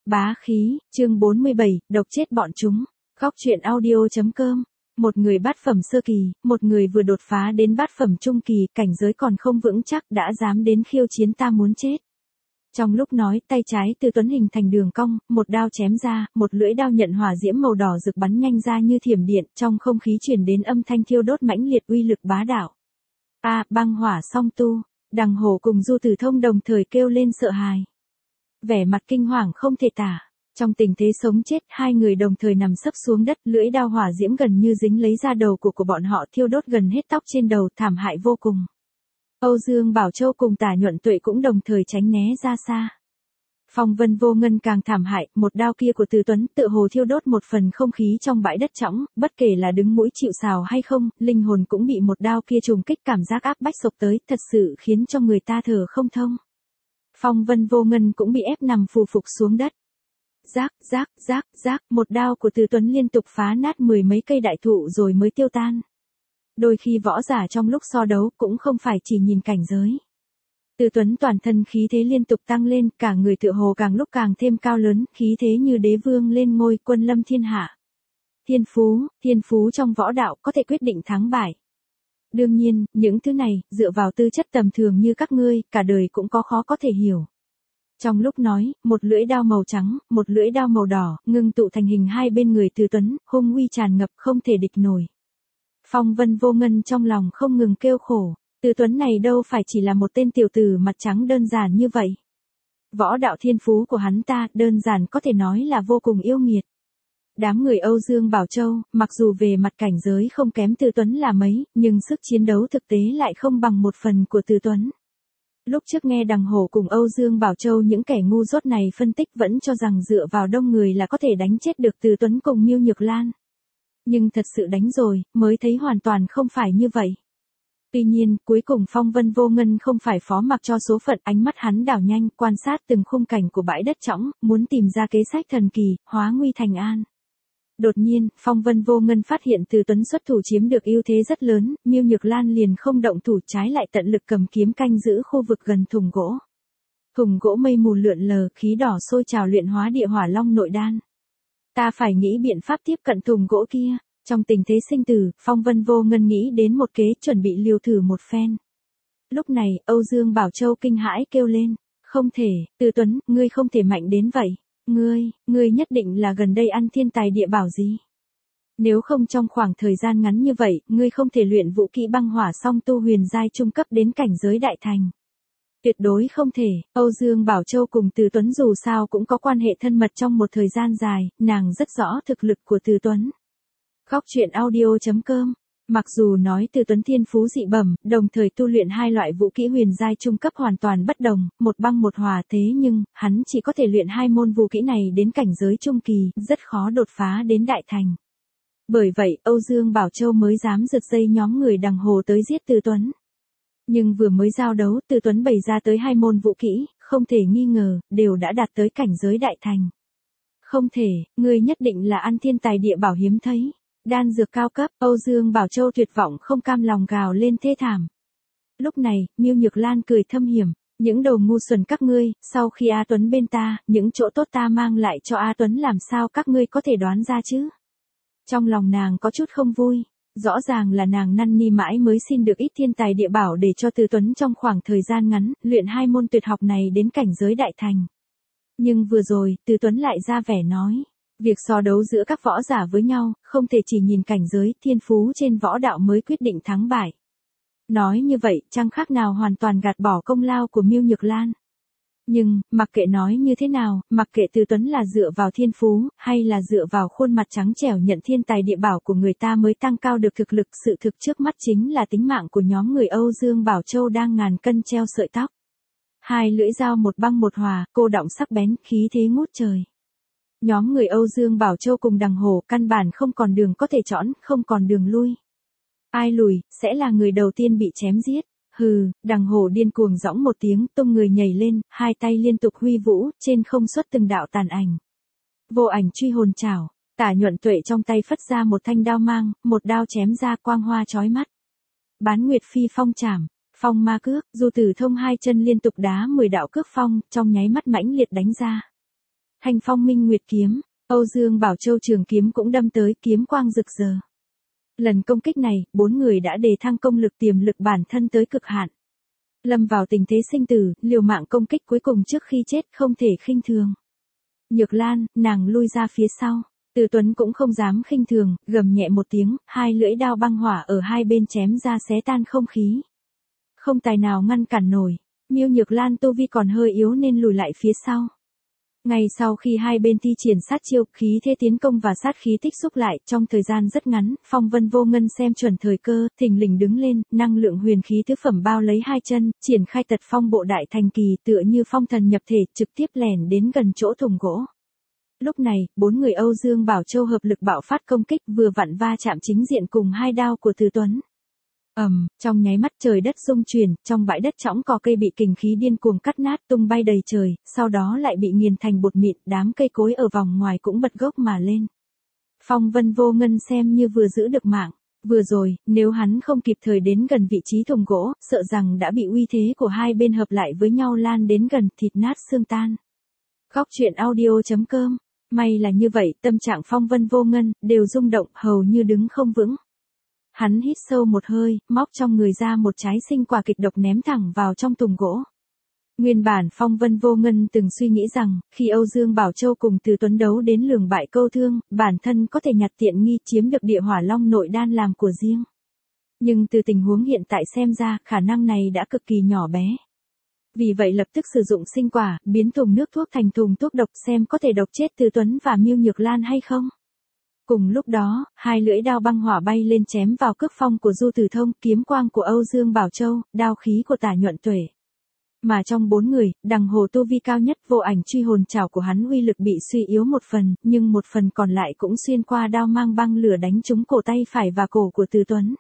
Bá khí, chương 47, độc chết bọn chúng. Góc truyện audio.com. Một người bát phẩm sơ kỳ, một người vừa đột phá đến bát phẩm trung kỳ, cảnh giới còn không vững chắc đã dám đến khiêu chiến ta muốn chết. Trong lúc nói, tay trái Từ Tuấn hình thành đường cong, một đao chém ra, một lưỡi đao nhận hỏa diễm màu đỏ rực bắn nhanh ra như thiểm điện, trong không khí truyền đến âm thanh thiêu đốt mãnh liệt uy lực bá đạo. Băng hỏa song tu, Đằng Hổ cùng Du Tử Thông đồng thời kêu lên sợ hãi. Vẻ mặt kinh hoàng không thể tả. Trong tình thế sống chết, hai người đồng thời nằm sấp xuống đất, lưỡi đao hỏa diễm gần như dính lấy da đầu của bọn họ, thiêu đốt gần hết tóc trên đầu, thảm hại vô cùng. Âu Dương Bảo Châu cùng Tả Nhuận Tuệ cũng đồng thời tránh né ra xa. Phong Vân Vô Ngân càng thảm hại, một đao kia của Từ Tuấn tự hồ thiêu đốt một phần không khí trong bãi đất trõng, bất kể là đứng mũi chịu sào hay không, linh hồn cũng bị một đao kia trùng kích, cảm giác áp bách sộc tới, thật sự khiến cho người ta thở không thông. Phong Vân Vô Ngân cũng bị ép nằm phù phục xuống đất. Rác, một đao của Từ Tuấn liên tục phá nát mười mấy cây đại thụ rồi mới tiêu tan. Đôi khi võ giả trong lúc so đấu cũng không phải chỉ nhìn cảnh giới. Từ Tuấn toàn thân khí thế liên tục tăng lên, cả người tựa hồ càng lúc càng thêm cao lớn, khí thế như đế vương lên ngôi, quân lâm thiên hạ. Thiên phú trong võ đạo có thể quyết định thắng bại. Đương nhiên, những thứ này, dựa vào tư chất tầm thường như các ngươi, cả đời cũng khó có thể hiểu. Trong lúc nói, một lưỡi đao màu trắng, một lưỡi đao màu đỏ, ngưng tụ thành hình hai bên người Từ Tuấn, hung uy tràn ngập không thể địch nổi. Phong Vân Vô Ngân trong lòng không ngừng kêu khổ, Từ Tuấn này đâu phải chỉ là một tên tiểu tử mặt trắng đơn giản như vậy. Võ đạo thiên phú của hắn ta, đơn giản có thể nói là vô cùng yêu nghiệt. Đám người Âu Dương Bảo Châu, mặc dù về mặt cảnh giới không kém Từ Tuấn là mấy, nhưng sức chiến đấu thực tế lại không bằng một phần của Từ Tuấn. Lúc trước nghe Đằng Hổ cùng Âu Dương Bảo Châu những kẻ ngu dốt này phân tích vẫn cho rằng dựa vào đông người là có thể đánh chết được Từ Tuấn cùng Miêu Nhược Lan. Nhưng thật sự đánh rồi, mới thấy hoàn toàn không phải như vậy. Tuy nhiên, cuối cùng Phong Vân Vô Ngân không phải phó mặc cho số phận, ánh mắt hắn đảo nhanh, quan sát từng khung cảnh của bãi đất trõng, muốn tìm ra kế sách thần kỳ, hóa nguy thành an. Đột nhiên, Phong Vân Vô Ngân phát hiện Từ Tuấn xuất thủ chiếm được ưu thế rất lớn, Miêu Nhược Lan liền không động thủ, trái lại tận lực cầm kiếm canh giữ khu vực gần thùng gỗ. Thùng gỗ mây mù lượn lờ, khí đỏ sôi trào luyện hóa địa hỏa long nội đan. Ta phải nghĩ biện pháp tiếp cận thùng gỗ kia. Trong tình thế sinh tử, Phong Vân Vô Ngân nghĩ đến một kế, chuẩn bị liều thử một phen. Lúc này, Âu Dương Bảo Châu kinh hãi kêu lên, không thể, Từ Tuấn, ngươi không thể mạnh đến vậy. Ngươi nhất định là gần đây ăn thiên tài địa bảo gì? Nếu không trong khoảng thời gian ngắn như vậy, ngươi không thể luyện vũ kỹ băng hỏa song tu huyền giai trung cấp đến cảnh giới đại thành. Tuyệt đối không thể. Âu Dương Bảo Châu cùng Từ Tuấn dù sao cũng có quan hệ thân mật trong một thời gian dài, nàng rất rõ thực lực của Từ Tuấn. Góc truyện audio.com. Mặc dù nói Từ Tuấn thiên phú dị bẩm, đồng thời tu luyện hai loại vũ kỹ huyền giai trung cấp hoàn toàn bất đồng, một băng một hỏa, thế nhưng, hắn chỉ có thể luyện hai môn vũ kỹ này đến cảnh giới trung kỳ, rất khó đột phá đến đại thành. Bởi vậy, Âu Dương Bảo Châu mới dám giật dây nhóm người Đằng Hồ tới giết Từ Tuấn. Nhưng vừa mới giao đấu, Từ Tuấn bày ra tới hai môn vũ kỹ, không thể nghi ngờ, đều đã đạt tới cảnh giới đại thành. Không thể, ngươi nhất định là ăn thiên tài địa bảo hiếm thấy. Đan dược cao cấp, Âu Dương Bảo Châu tuyệt vọng không cam lòng gào lên thê thảm. Lúc này, Miêu Nhược Lan cười thâm hiểm, những đầu ngu xuẩn các ngươi, sau khi A Tuấn bên ta, những chỗ tốt ta mang lại cho A Tuấn làm sao các ngươi có thể đoán ra chứ? Trong lòng nàng có chút không vui, rõ ràng là nàng năn nỉ mãi mới xin được ít thiên tài địa bảo để cho Từ Tuấn trong khoảng thời gian ngắn, luyện hai môn tuyệt học này đến cảnh giới đại thành. Nhưng vừa rồi, Từ Tuấn lại ra vẻ nói. Việc so đấu giữa các võ giả với nhau, không thể chỉ nhìn cảnh giới, thiên phú trên võ đạo mới quyết định thắng bại. Nói như vậy, chẳng khác nào hoàn toàn gạt bỏ công lao của Miêu Nhược Lan. Nhưng, mặc kệ nói như thế nào, mặc kệ Từ Tuấn là dựa vào thiên phú, hay là dựa vào khuôn mặt trắng trẻo nhận thiên tài địa bảo của người ta mới tăng cao được thực lực, sự thực trước mắt chính là tính mạng của nhóm người Âu Dương Bảo Châu đang ngàn cân treo sợi tóc. Hai lưỡi dao một băng một hỏa, cô động sắc bén, khí thế ngút trời. Nhóm người Âu Dương Bảo Châu cùng Đằng Hổ căn bản không còn đường có thể chọn, không còn đường lui. Ai lùi, sẽ là người đầu tiên bị chém giết. Hừ, Đằng Hổ điên cuồng giõng một tiếng, tung người nhảy lên, hai tay liên tục huy vũ, trên không xuất từng đạo tàn ảnh. Vô ảnh truy hồn trảo, Tả Nhuận Tuệ trong tay phất ra một thanh đao mang, một đao chém ra quang hoa chói mắt. Bán Nguyệt Phi phong trảm, phong ma cước, Du Tử Thông hai chân liên tục đá 10 đạo cước phong, trong nháy mắt mãnh liệt đánh ra. Thanh Phong Minh Nguyệt kiếm, Âu Dương Bảo Châu trường kiếm cũng đâm tới, kiếm quang rực rỡ. Lần công kích này, 4 người đã đề thăng công lực tiềm lực bản thân tới cực hạn. Lâm vào tình thế sinh tử, liều mạng công kích cuối cùng trước khi chết không thể khinh thường. Nhược Lan, nàng lui ra phía sau. Từ Tuấn cũng không dám khinh thường, gầm nhẹ một tiếng, hai lưỡi đao băng hỏa ở hai bên chém ra xé tan không khí. Không tài nào ngăn cản nổi. Miêu Nhược Lan tu vi còn hơi yếu nên lùi lại phía sau. Ngay sau khi hai bên thi triển sát chiêu, khí thế tiến công và sát khí tích xúc lại, trong thời gian rất ngắn, Phong Vân Vô Ngân xem chuẩn thời cơ, thình lình đứng lên, năng lượng huyền khí tứ phẩm bao lấy hai chân, triển khai tật phong bộ đại thành kỳ, tựa như phong thần nhập thể, trực tiếp lẻn đến gần chỗ thùng gỗ. Lúc này, 4 người Âu Dương Bảo Châu hợp lực bạo phát công kích, vừa vặn va chạm chính diện cùng hai đao của Từ Tuấn. Trong nháy mắt trời đất rung chuyển, trong bãi đất trõng cỏ cây bị kình khí điên cuồng cắt nát tung bay đầy trời, sau đó lại bị nghiền thành bột mịn, đám cây cối ở vòng ngoài cũng bật gốc mà lên. Phong Vân Vô Ngân xem như vừa giữ được mạng, vừa rồi, nếu hắn không kịp thời đến gần vị trí thùng gỗ, sợ rằng đã bị uy thế của hai bên hợp lại với nhau lan đến gần, thịt nát xương tan. Góc truyện audio.com. May là như vậy, tâm trạng Phong Vân Vô Ngân đều rung động, hầu như đứng không vững. Hắn hít sâu một hơi, móc trong người ra một trái sinh quả kịch độc ném thẳng vào trong thùng gỗ. Nguyên bản Phong Vân Vô Ngân từng suy nghĩ rằng, khi Âu Dương Bảo Châu cùng Từ Tuấn đấu đến lường bại câu thương, bản thân có thể nhặt tiện nghi chiếm được địa hỏa long nội đan làm của riêng. Nhưng từ tình huống hiện tại xem ra, khả năng này đã cực kỳ nhỏ bé. Vì vậy lập tức sử dụng sinh quả, biến thùng nước thuốc thành thùng thuốc độc xem có thể độc chết Từ Tuấn và Miêu Nhược Lan hay không. Cùng lúc đó, hai lưỡi đao băng hỏa bay lên chém vào cước phong của Du Tử Thông, kiếm quang của Âu Dương Bảo Châu, đao khí của Tả Nhuận Tuệ. Mà trong 4 người, Đằng Hồ tu vi cao nhất, vô ảnh truy hồn trảo của hắn uy lực bị suy yếu một phần, nhưng một phần còn lại cũng xuyên qua đao mang băng lửa đánh trúng cổ tay phải và cổ của Từ Tuấn.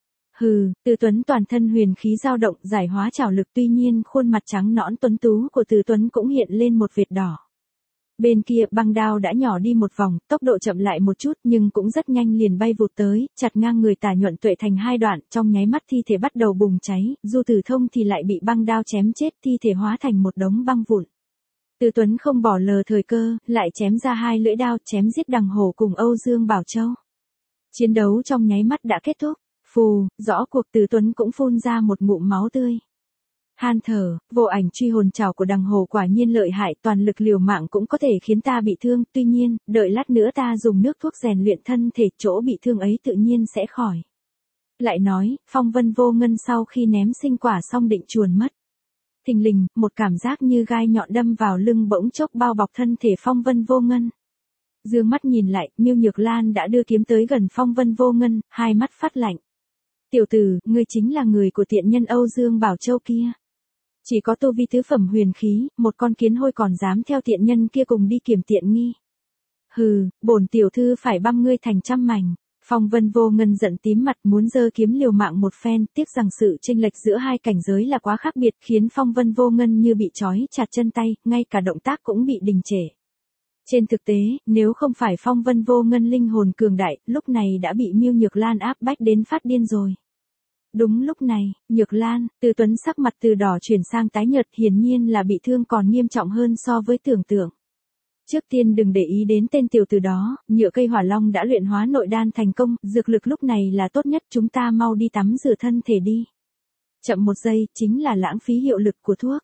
Từ Tuấn toàn thân huyền khí dao động, giải hóa trảo lực, tuy nhiên khuôn mặt trắng nõn tuấn tú của Từ Tuấn cũng hiện lên một vệt đỏ. Bên kia băng đao đã nhỏ đi một vòng, tốc độ chậm lại một chút nhưng cũng rất nhanh liền bay vụt tới, chặt ngang người Tả Nhuận Tuệ thành hai đoạn, trong nháy mắt thi thể bắt đầu bùng cháy, Du Tử Thông thì lại bị băng đao chém chết, thi thể hóa thành một đống băng vụn. Từ Tuấn không bỏ lờ thời cơ, lại chém ra hai lưỡi đao chém giết Đằng Hồ cùng Âu Dương Bảo Châu. Chiến đấu trong nháy mắt đã kết thúc, phù, rõ cuộc Từ Tuấn cũng phun ra một ngụm máu tươi. Han thở, vô ảnh truy hồn trảo của Đằng Hồ quả nhiên lợi hại, toàn lực liều mạng cũng có thể khiến ta bị thương, tuy nhiên, đợi lát nữa ta dùng nước thuốc rèn luyện thân thể, chỗ bị thương ấy tự nhiên sẽ khỏi. Lại nói, Phong Vân Vô Ngân sau khi ném sinh quả xong định chuồn mất. Thình lình, một cảm giác như gai nhọn đâm vào lưng bỗng chốc bao bọc thân thể Phong Vân Vô Ngân. Dương mắt nhìn lại, Miêu Nhược Lan đã đưa kiếm tới gần Phong Vân Vô Ngân, hai mắt phát lạnh. Tiểu tử, ngươi chính là người của tiện nhân Âu Dương Bảo Châu kia. Chỉ có tu vi tứ phẩm huyền khí, một con kiến hôi còn dám theo tiện nhân kia cùng đi kiểm tiện nghi. Bổn tiểu thư phải băm ngươi thành trăm mảnh. Phong Vân Vô Ngân giận tím mặt muốn giơ kiếm liều mạng một phen, tiếc rằng sự chênh lệch giữa hai cảnh giới là quá khác biệt, khiến Phong Vân Vô Ngân như bị trói chặt chân tay, ngay cả động tác cũng bị đình trệ. Trên thực tế, nếu không phải Phong Vân Vô Ngân linh hồn cường đại, lúc này đã bị Miêu Nhược Lan áp bách đến phát điên rồi. Đúng lúc này, Nhược Lan, Từ Tuấn sắc mặt từ đỏ chuyển sang tái nhợt, hiển nhiên là bị thương còn nghiêm trọng hơn so với tưởng tượng. Trước tiên đừng để ý đến tên tiểu tử đó, nhựa cây hỏa long đã luyện hóa nội đan thành công, dược lực lúc này là tốt nhất, chúng ta mau đi tắm rửa thân thể đi. Chậm một giây, chính là lãng phí hiệu lực của thuốc.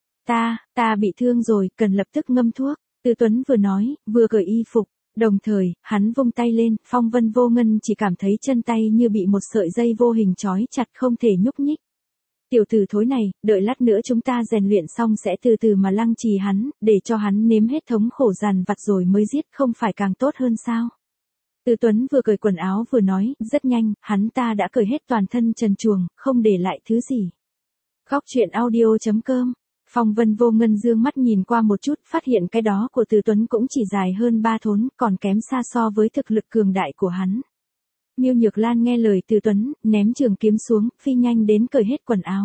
Ta bị thương rồi, cần lập tức ngâm thuốc. Từ Tuấn vừa nói, vừa cởi y phục. Đồng thời, hắn vung tay lên, Phong Vân Vô Ngân chỉ cảm thấy chân tay như bị một sợi dây vô hình trói chặt không thể nhúc nhích. Tiểu tử thối này, đợi lát nữa chúng ta rèn luyện xong sẽ từ từ mà lăng trì hắn, để cho hắn nếm hết thống khổ dằn vặt rồi mới giết, không phải càng tốt hơn sao? Từ Tuấn vừa cởi quần áo vừa nói, rất nhanh, hắn ta đã cởi hết toàn thân trần truồng, không để lại thứ gì. Góc truyện audio.com. Phong Vân Vô Ngân dương mắt nhìn qua một chút, phát hiện cái đó của Từ Tuấn cũng chỉ dài hơn 3 thốn, còn kém xa so với thực lực cường đại của hắn. Miêu Nhược Lan nghe lời Từ Tuấn, ném trường kiếm xuống, phi nhanh đến cởi hết quần áo.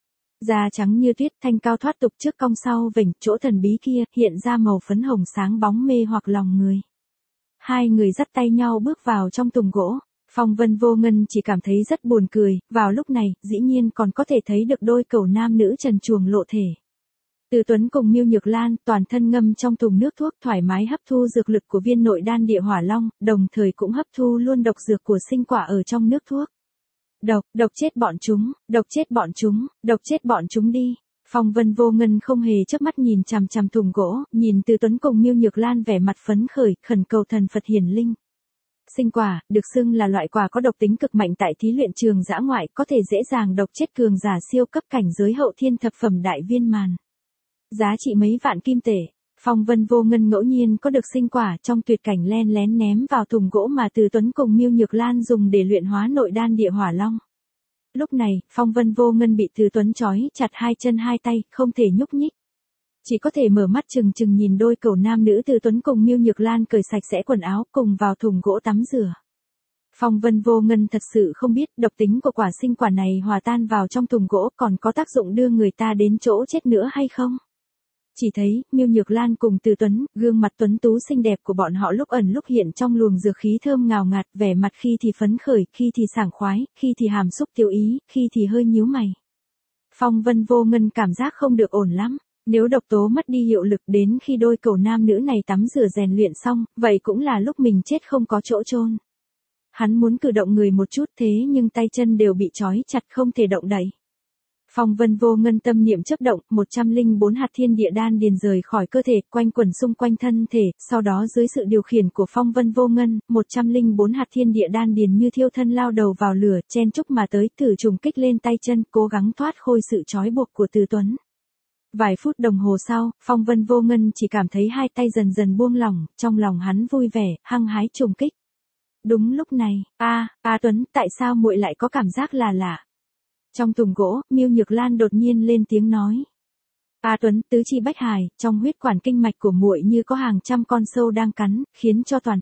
Da trắng như tuyết, thanh cao thoát tục trước cong sau vểnh, chỗ thần bí kia, hiện ra màu phấn hồng sáng bóng mê hoặc lòng người. Hai người dắt tay nhau bước vào trong thùng gỗ. Phong Vân Vô Ngân chỉ cảm thấy rất buồn cười, vào lúc này, dĩ nhiên còn có thể thấy được đôi cẩu nam nữ trần truồng lộ thể. Từ Tuấn cùng Miêu Nhược Lan toàn thân ngâm trong thùng nước thuốc thoải mái hấp thu dược lực của viên nội đan địa hỏa long, đồng thời cũng hấp thu luôn độc dược của sinh quả ở trong nước thuốc. Độc chết bọn chúng, độc chết bọn chúng, độc chết bọn chúng đi. Phong Vân Vô Ngân không hề chớp mắt nhìn chằm chằm thùng gỗ, nhìn Từ Tuấn cùng Miêu Nhược Lan vẻ mặt phấn khởi, khẩn cầu thần Phật hiển linh. Sinh quả, được xưng là loại quả có độc tính cực mạnh tại thí luyện trường dã ngoại, có thể dễ dàng độc chết cường giả siêu cấp cảnh giới hậu thiên thập phẩm đại viên màn. Giá trị mấy vạn kim tệ. Phong Vân Vô Ngân ngẫu nhiên có được sinh quả trong tuyệt cảnh len lén ném vào thùng gỗ mà Từ Tuấn cùng Miêu Nhược Lan dùng để luyện hóa nội đan địa hỏa long. Lúc này, Phong Vân Vô Ngân bị Từ Tuấn trói chặt hai chân hai tay, không thể nhúc nhích. Chỉ có thể mở mắt trừng trừng nhìn đôi cẩu nam nữ Từ Tuấn cùng Miêu Nhược Lan cởi sạch sẽ quần áo cùng vào thùng gỗ tắm rửa. Phong Vân Vô Ngân thật sự không biết độc tính của quả sinh quả này hòa tan vào trong thùng gỗ còn có tác dụng đưa người ta đến chỗ chết nữa hay không. Chỉ thấy, Miêu Nhược Lan cùng Từ Tuấn, gương mặt tuấn tú xinh đẹp của bọn họ lúc ẩn lúc hiện trong luồng dược khí thơm ngào ngạt, vẻ mặt khi thì phấn khởi, khi thì sảng khoái, khi thì hàm xúc tiêu ý, khi thì hơi nhíu mày. Phong Vân Vô Ngân cảm giác không được ổn lắm, nếu độc tố mất đi hiệu lực đến khi đôi cẩu nam nữ này tắm rửa rèn luyện xong, vậy cũng là lúc mình chết không có chỗ chôn. Hắn muốn cử động người một chút thế nhưng tay chân đều bị trói chặt không thể động đậy. Phong Vân Vô Ngân tâm niệm chớp động, 104 hạt thiên địa đan điền rời khỏi cơ thể, quanh quẩn xung quanh thân thể, sau đó dưới sự điều khiển của Phong Vân Vô Ngân, 104 hạt thiên địa đan điền như thiêu thân lao đầu vào lửa, chen chúc mà tới, thử trùng kích lên tay chân, cố gắng thoát khỏi sự trói buộc của Từ Tuấn. Vài phút đồng hồ sau, Phong Vân Vô Ngân chỉ cảm thấy hai tay dần dần buông lỏng, trong lòng hắn vui vẻ, hăng hái trùng kích. Đúng lúc này, Tuấn, tại sao muội lại có cảm giác là lạ? Trong thùng gỗ, Miêu Nhược Lan đột nhiên lên tiếng nói. Tuấn, tứ chi bách hải, trong huyết quản kinh mạch của muội như có hàng trăm con sâu đang cắn, khiến cho toàn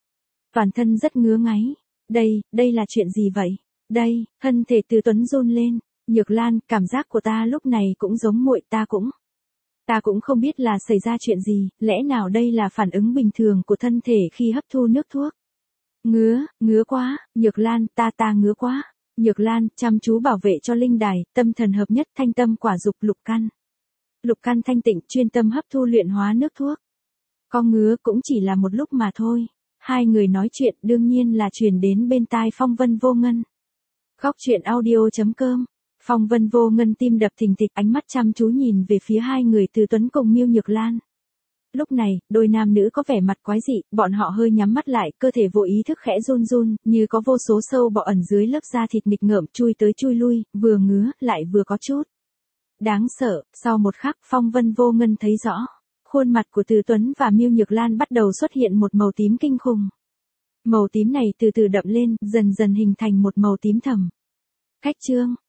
thân rất ngứa ngáy. Đây là chuyện gì vậy? Thân thể Từ Tuấn run lên. Nhược Lan, cảm giác của ta lúc này cũng giống muội, ta cũng không biết là xảy ra chuyện gì, lẽ nào đây là phản ứng bình thường của thân thể khi hấp thu nước thuốc? Ngứa quá, Nhược Lan, ta ngứa quá. Nhược Lan, chăm chú bảo vệ cho linh đài, tâm thần hợp nhất thanh tâm quả dục lục căn. Lục căn thanh tịnh, chuyên tâm hấp thu luyện hóa nước thuốc. Có ngứa cũng chỉ là một lúc mà thôi. Hai người nói chuyện đương nhiên là truyền đến bên tai Phong Vân Vô Ngân. Góc truyện audio.com. Phong Vân Vô Ngân tim đập thình thịch, ánh mắt chăm chú nhìn về phía hai người Từ Tuấn cùng Miêu Nhược Lan. Lúc này, đôi nam nữ có vẻ mặt quái dị, bọn họ hơi nhắm mắt lại, cơ thể vô ý thức khẽ run run, như có vô số sâu bọ ẩn dưới lớp da thịt nghịch ngợm chui tới chui lui, vừa ngứa, lại vừa có chút đáng sợ. Sau một khắc, Phong Vân Vô Ngân thấy rõ, khuôn mặt của Từ Tuấn và Miêu Nhược Lan bắt đầu xuất hiện một màu tím kinh khủng. Màu tím này từ từ đậm lên, dần dần hình thành một màu tím thẫm. Khách trương,